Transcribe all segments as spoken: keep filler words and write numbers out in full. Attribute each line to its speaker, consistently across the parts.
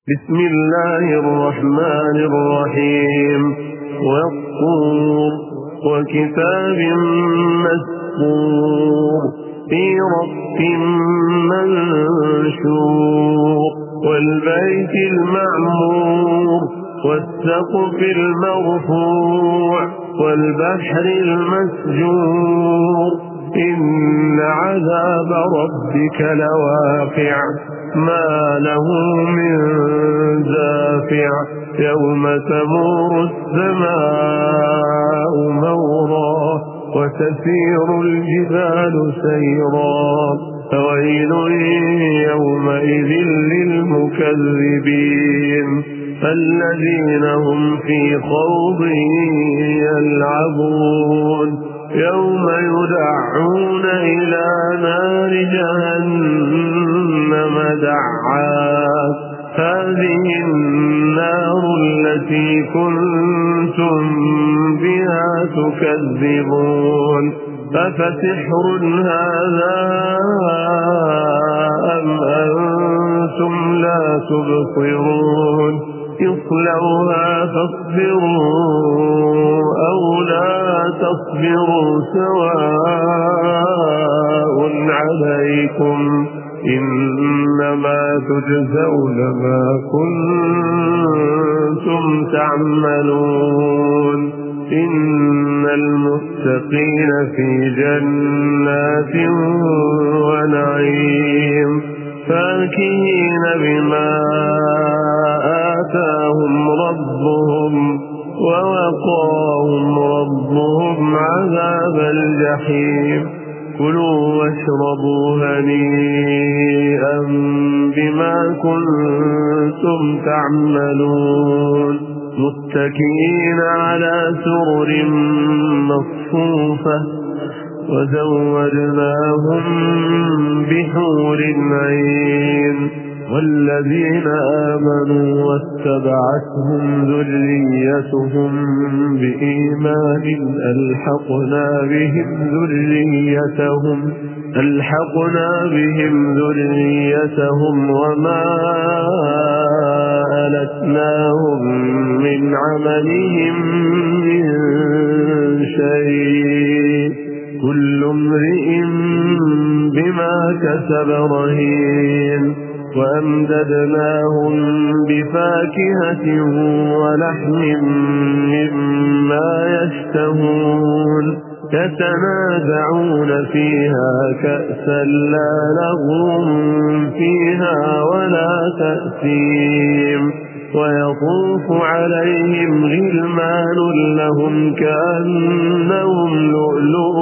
Speaker 1: بسم الله الرحمن الرحيم والطور وكتاب مسطور في رق منشور والبيت المعمور والسقف المرفوع والبحر المسجور إن عذاب ربك لواقع ما له من دافع يوم تمور السماء مورا وتسير الجبال سيرا فويل يومئذ للمكذبين الذين هم في خوض يلعبون يوم يدعون إلى نار جهنم دعا هذه النار التي كنتم بها تكذبون أفسحر هذا أم أنتم لا تبصرون اصلوها فاصبروا أو لا تصبروا سواء عليكم إنما تجزون ما كنتم تعملون إن المتقين في جنات ونعيم فاكهين بما آتاهم ربهم ووقاهم ربهم عذاب الجحيم كلوا واشربوا هنيئا بما كنتم تعملون متكئين على سرر مصفوفة وزوجناهم بحور عين والذين آمنوا واتبعتهم ذريتهم بإيمان ألحقنا بهم ذريتهم ألحقنا بهم ذريتهم وما ألتناهم من عملهم من شيء كل امرئ بما كسب رهين وأمددناهم بفاكهة ولحم مما يشتهون يتنازعون فيها كأسا لا لغو فيها ولا تأثيم ويطوف عليهم غلمان لهم كأنهم لؤلؤ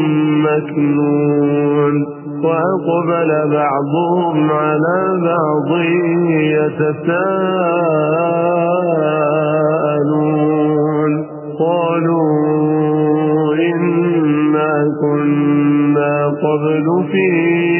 Speaker 1: مكنون وأقبل بعضهم على بعض يتساءلون قالوا إنا كنا قبل في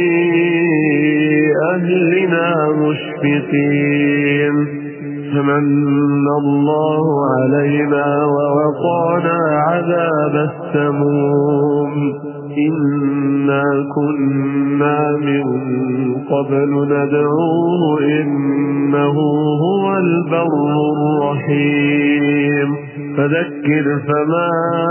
Speaker 1: أهلنا مشفقين فمن الله علينا ووقانا عذاب السموم إنا كنا من قبل ندعوه إنه هو البر الرحيم فذكر فما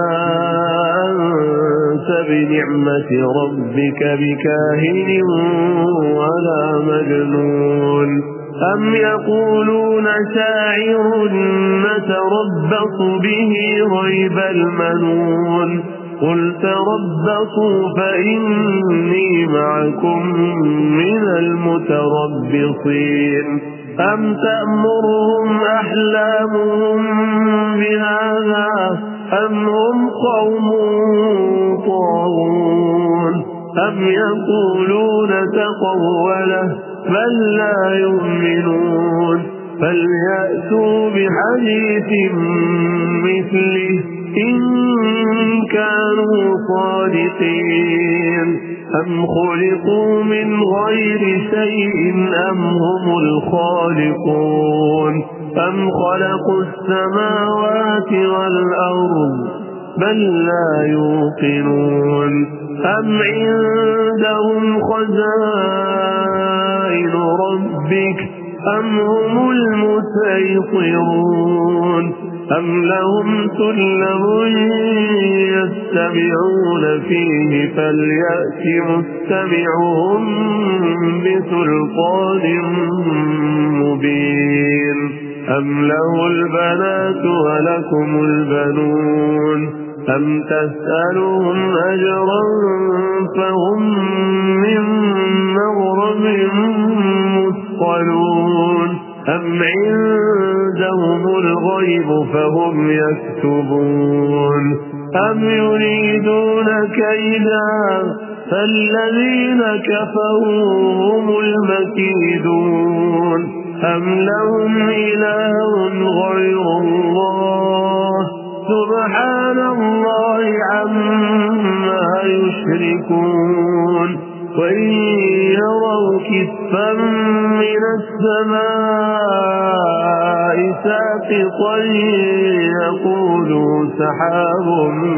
Speaker 1: أنت بنعمة ربك بكاهن ولا مجنون أم يقولون شاعر نتربص به ريب المنون قل تربصوا فإني معكم من المتربصين أم تأمرهم أحلامهم بهذا أم هم قوم طاغون أم يقولون تقوله بل لا يؤمنون فليأتوا بحديث مثله إن كانوا صادقين أم خلقوا من غير شيء أم هم الخالقون أم خلقوا السماوات والأرض بل لا يوقنون أم عندهم خزائن ربك أم هم المسيطرون أم لهم سلم يستمعون فيه فليأت مستمعهم بسلطان مبين أم له البنات ولكم البنون أم تسألهم أجرا فهم من مغرم مثقلون أم عندهم الغيب فهم يكتبون أم يريدون كيدا فالذين كفروا هم المكيدون أم لهم إله غير الله سبحان الله عما يشركون وإن يروا كسفا من السماء ساقطا يقولوا سحاب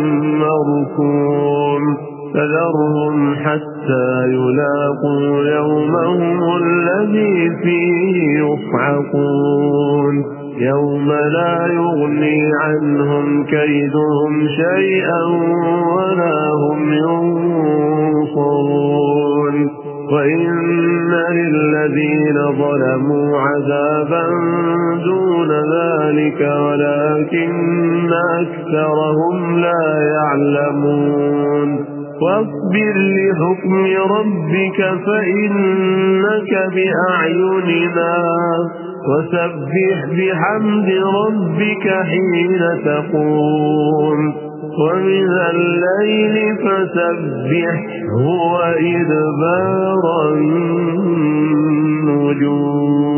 Speaker 1: مركوم فذرهم حتى يلاقوا يومهم الذي فيه يصعقون يوم لا يغني عنهم كيدهم شيئا ولا هم ينصرون وإن للذين ظلموا عذابا دون ذلك ولكن أكثرهم لا يعلمون واصبر لحكم ربك فإنك بأعيننا وسبح بحمد ربك حين تقوم ومن الليل فسبحه وإدبار النجوم